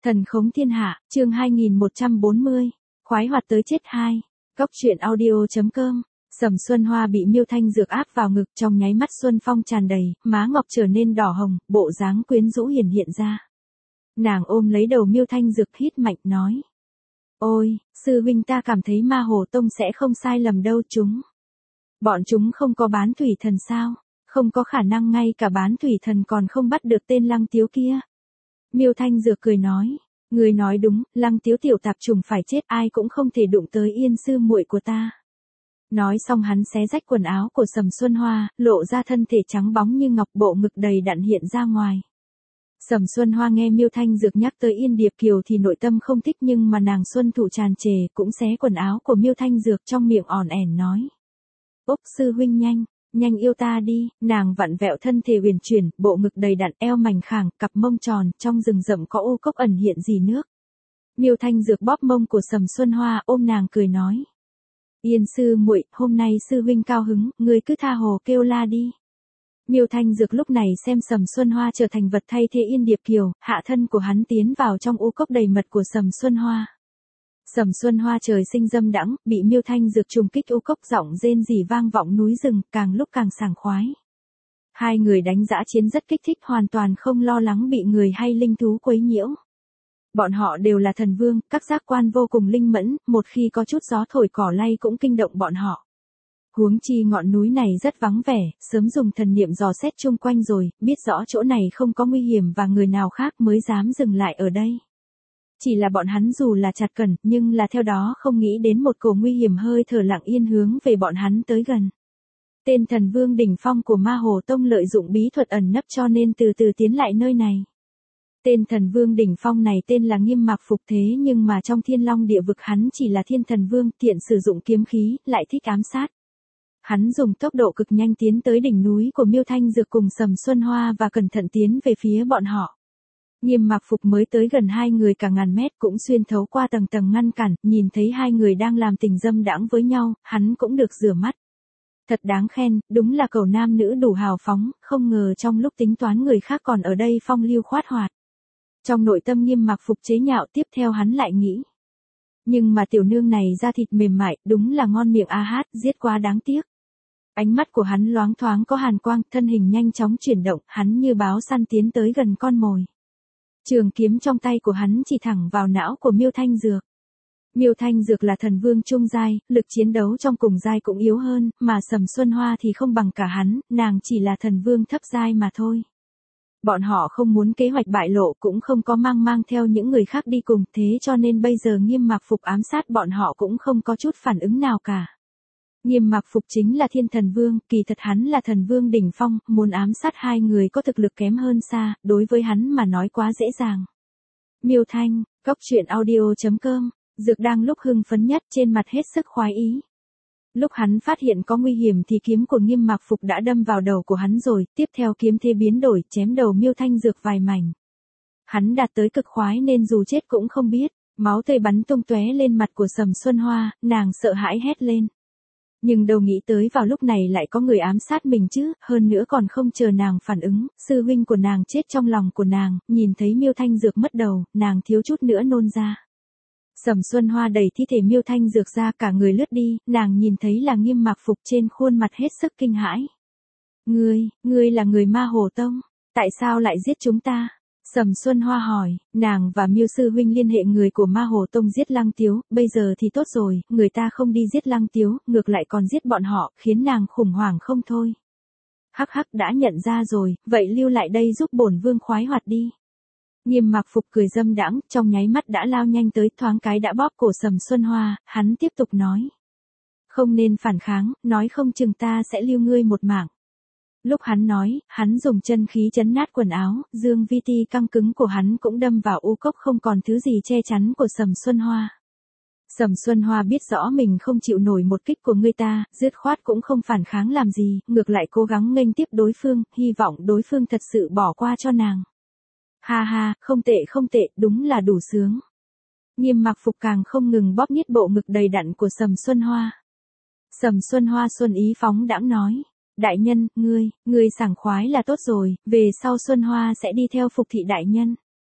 Thần khống thiên hạ, chương 2140, khoái hoạt tới chết 2. Cốc truyện audio.com. Sầm Xuân Hoa bị Miêu Thanh Dược áp vào ngực, trong nháy mắt xuân phong tràn đầy, má ngọc trở nên đỏ hồng, bộ dáng quyến rũ hiển hiện ra. Nàng ôm lấy đầu Miêu Thanh Dược hít mạnh nói: "Ôi, sư huynh, ta cảm thấy Ma Hồ Tông sẽ không sai lầm đâu, bọn chúng không có bán thủy thần sao? Không có khả năng ngay cả bán thủy thần còn không bắt được tên Lăng Tiếu kia." Miêu Thanh Dược cười nói: "Người nói đúng, Lăng Tiếu tiểu tạp trùng phải chết, ai cũng không thể đụng tới Yên sư muội của ta." Nói xong hắn xé rách quần áo của Sầm Xuân Hoa, lộ ra thân thể trắng bóng như ngọc, bộ ngực đầy đặn hiện ra ngoài. Sầm Xuân Hoa nghe Miêu Thanh Dược nhắc tới Yên Điệp Kiều thì nội tâm không thích, nhưng mà nàng xuân thủ tràn trề, cũng xé quần áo của Miêu Thanh Dược, trong miệng ỏn ẻn nói: "Úc sư huynh nhanh yêu ta đi." Nàng vặn vẹo thân thể uyển chuyển, bộ ngực đầy đặn, eo mảnh khảnh, cặp mông tròn, trong rừng rậm có ô cốc ẩn hiện rỉ nước. Miêu Thanh Dược bóp mông của Sầm Xuân Hoa, ôm nàng cười nói: "Yên sư muội, hôm nay sư huynh cao hứng, ngươi cứ tha hồ kêu la đi." Miêu Thanh Dược lúc này xem Sầm Xuân Hoa trở thành vật thay thế Yên Điệp Kiều, hạ thân của hắn tiến vào trong ô cốc đầy mật của Sầm Xuân Hoa. Sầm Xuân Hoa trời sinh dâm đãng, bị Miêu Thanh Dược trùng kích ô cốc, giọng rên rỉ vang vọng núi rừng, càng lúc càng sảng khoái. Hai người đánh dã chiến rất kích thích, hoàn toàn không lo lắng bị người hay linh thú quấy nhiễu. Bọn họ đều là thần vương, các giác quan vô cùng linh mẫn, một khi có chút gió thổi cỏ lay cũng kinh động bọn họ. Huống chi ngọn núi này rất vắng vẻ, sớm dùng thần niệm dò xét chung quanh rồi, biết rõ chỗ này không có nguy hiểm và người nào khác mới dám dừng lại ở đây. Chỉ là bọn hắn dù là chặt cần, nhưng là theo đó không nghĩ đến một cổ nguy hiểm hơi thở lặng yên hướng về bọn hắn tới gần. Tên thần vương đỉnh phong của Ma Hồ Tông lợi dụng bí thuật ẩn nấp cho nên từ từ tiến lại nơi này. Tên thần vương đỉnh phong này tên là Nghiêm Mạc Phục, thế nhưng mà trong Thiên Long địa vực hắn chỉ là thiên thần vương, tiện sử dụng kiếm khí, lại thích ám sát. Hắn dùng tốc độ cực nhanh tiến tới đỉnh núi của Miêu Thanh Dược cùng Sầm Xuân Hoa và cẩn thận tiến về phía bọn họ. Nghiêm Mạc Phục mới tới gần hai người cả ngàn mét, cũng xuyên thấu qua tầng tầng ngăn cản, nhìn thấy hai người đang làm tình dâm đãng với nhau, hắn cũng được rửa mắt. Thật đáng khen, đúng là cẩu nam nữ đủ hào phóng, không ngờ trong lúc tính toán người khác còn ở đây phong lưu khoát hoạt. Trong nội tâm Nghiêm Mạc Phục chế nhạo, tiếp theo hắn lại nghĩ: nhưng mà tiểu nương này da thịt mềm mại, đúng là ngon miệng a hát, giết quá đáng tiếc. Ánh mắt của hắn loáng thoáng có hàn quang, thân hình nhanh chóng chuyển động, hắn như báo săn tiến tới gần con mồi. Trường kiếm trong tay của hắn chỉ thẳng vào não của Miêu Thanh Dược. Miêu Thanh Dược là thần vương trung giai, lực chiến đấu trong cùng giai cũng yếu hơn, mà Sầm Xuân Hoa thì không bằng cả hắn, nàng chỉ là thần vương thấp giai mà thôi. Bọn họ không muốn kế hoạch bại lộ, cũng không có mang theo những người khác đi cùng, thế cho nên bây giờ Nghiêm Mạc Phục ám sát bọn họ cũng không có chút phản ứng nào cả. Nghiêm Mạc Phục chính là thiên thần vương, kỳ thật hắn là thần vương đỉnh phong, muốn ám sát hai người có thực lực kém hơn xa, đối với hắn mà nói quá dễ dàng. Miêu Thanh, Cốc truyện audio.com. Dược đang lúc hưng phấn nhất, trên mặt hết sức khoái ý. Lúc hắn phát hiện có nguy hiểm thì kiếm của Nghiêm Mạc Phục đã đâm vào đầu của hắn rồi, tiếp theo kiếm thế biến đổi, chém đầu Miêu Thanh Dược vài mảnh. Hắn đạt tới cực khoái nên dù chết cũng không biết, máu tươi bắn tung tóe lên mặt của Sầm Xuân Hoa, nàng sợ hãi hét lên. Nhưng đâu nghĩ tới vào lúc này lại có người ám sát mình chứ, hơn nữa còn không chờ nàng phản ứng, sư huynh của nàng chết trong lòng của nàng, nhìn thấy Miêu Thanh Dược mất đầu, nàng thiếu chút nữa nôn ra. Sầm Xuân Hoa đẩy thi thể Miêu Thanh Dược ra, cả người lướt đi, nàng nhìn thấy là Nghiêm Mạc Phục, trên khuôn mặt hết sức kinh hãi. Ngươi là người Ma Hồ Tông, tại sao lại giết chúng ta? Sầm Xuân Hoa hỏi, nàng và Miêu sư huynh liên hệ người của Ma Hồ Tông giết Lăng Tiếu, bây giờ thì tốt rồi, người ta không đi giết Lăng Tiếu, ngược lại còn giết bọn họ, khiến nàng khủng hoảng không thôi. Hắc hắc, đã nhận ra rồi, vậy lưu lại đây giúp bổn vương khoái hoạt đi. Nghiêm Mạc Phục cười dâm đãng, trong nháy mắt đã lao nhanh tới, thoáng cái đã bóp cổ Sầm Xuân Hoa, hắn tiếp tục nói: không nên phản kháng, nói không chừng ta sẽ lưu ngươi một mạng. Lúc hắn nói, hắn dùng chân khí chấn nát quần áo, dương vi ti căng cứng của hắn cũng đâm vào u cốc, không còn thứ gì che chắn của Sầm Xuân Hoa. Sầm Xuân Hoa biết rõ mình không chịu nổi một kích của người ta, dứt khoát cũng không phản kháng làm gì, ngược lại cố gắng nghênh tiếp đối phương, hy vọng đối phương thật sự bỏ qua cho nàng. Ha ha, không tệ, đúng là đủ sướng. Nghiêm Mạc Phục càng không ngừng bóp nhít bộ ngực đầy đặn của Sầm Xuân Hoa. Sầm Xuân Hoa xuân ý phóng đãng nói: đại nhân, ngươi sảng khoái là tốt rồi, về sau Xuân Hoa sẽ đi theo Phục thị đại nhân.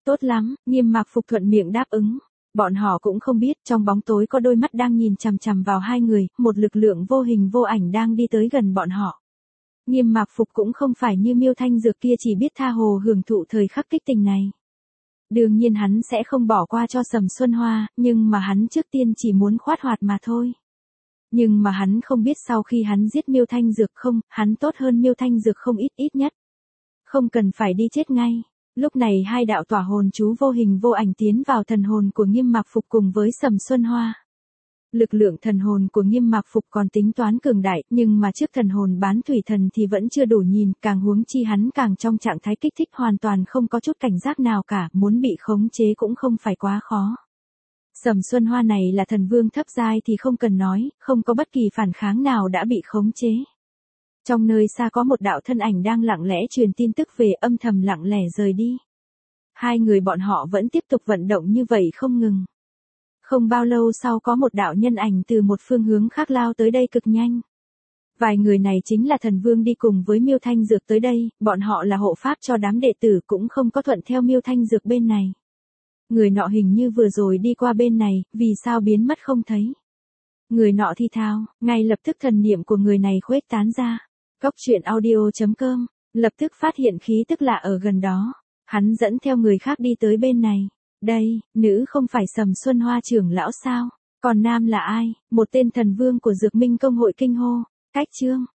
Tốt lắm, Nghiêm Mạc Phục thuận miệng đáp ứng. Bọn họ cũng không biết trong bóng tối có đôi mắt đang nhìn chằm chằm vào hai người, một lực lượng vô hình vô ảnh đang đi tới gần bọn họ. Nghiêm Mạc Phục cũng không phải như Miêu Thanh Dược kia chỉ biết tha hồ hưởng thụ thời khắc kích tình này. Đương nhiên hắn sẽ không bỏ qua cho Sầm Xuân Hoa, nhưng mà hắn trước tiên chỉ muốn khoát hoạt mà thôi. Nhưng mà hắn không biết sau khi hắn giết Miêu Thanh Dược không, hắn tốt hơn Miêu Thanh Dược không ít nhất. Không cần phải đi chết ngay. Lúc này hai đạo tỏa hồn chú vô hình vô ảnh tiến vào thần hồn của Nghiêm Mạc Phục cùng với Sầm Xuân Hoa. Lực lượng thần hồn của Nghiêm Mạc Phục còn tính toán cường đại, nhưng mà trước thần hồn bán thủy thần thì vẫn chưa đủ nhìn, càng huống chi hắn càng trong trạng thái kích thích hoàn toàn không có chút cảnh giác nào cả, muốn bị khống chế cũng không phải quá khó. Sầm Xuân Hoa này là thần vương thấp giai thì không cần nói, không có bất kỳ phản kháng nào đã bị khống chế. Trong nơi xa có một đạo thân ảnh đang lặng lẽ truyền tin tức về, âm thầm lặng lẽ rời đi. Hai người bọn họ vẫn tiếp tục vận động như vậy không ngừng. Không bao lâu sau có một đạo nhân ảnh từ một phương hướng khác lao tới đây cực nhanh. Vài người này chính là thần vương đi cùng với Miêu Thanh Dược tới đây, bọn họ là hộ pháp cho đám đệ tử cũng không có thuận theo Miêu Thanh Dược bên này. Người nọ hình như vừa rồi đi qua bên này, vì sao biến mất không thấy. Người nọ thì thào, ngay lập tức thần niệm của người này khuếch tán ra. Cốc truyện audio.com, lập tức phát hiện khí tức lạ ở gần đó. Hắn dẫn theo người khác đi tới bên này. Đây, nữ không phải Sầm Xuân Hoa trưởng lão sao? Còn nam là ai? Một tên thần vương của Dược Minh Công hội kinh hô. Cách chương.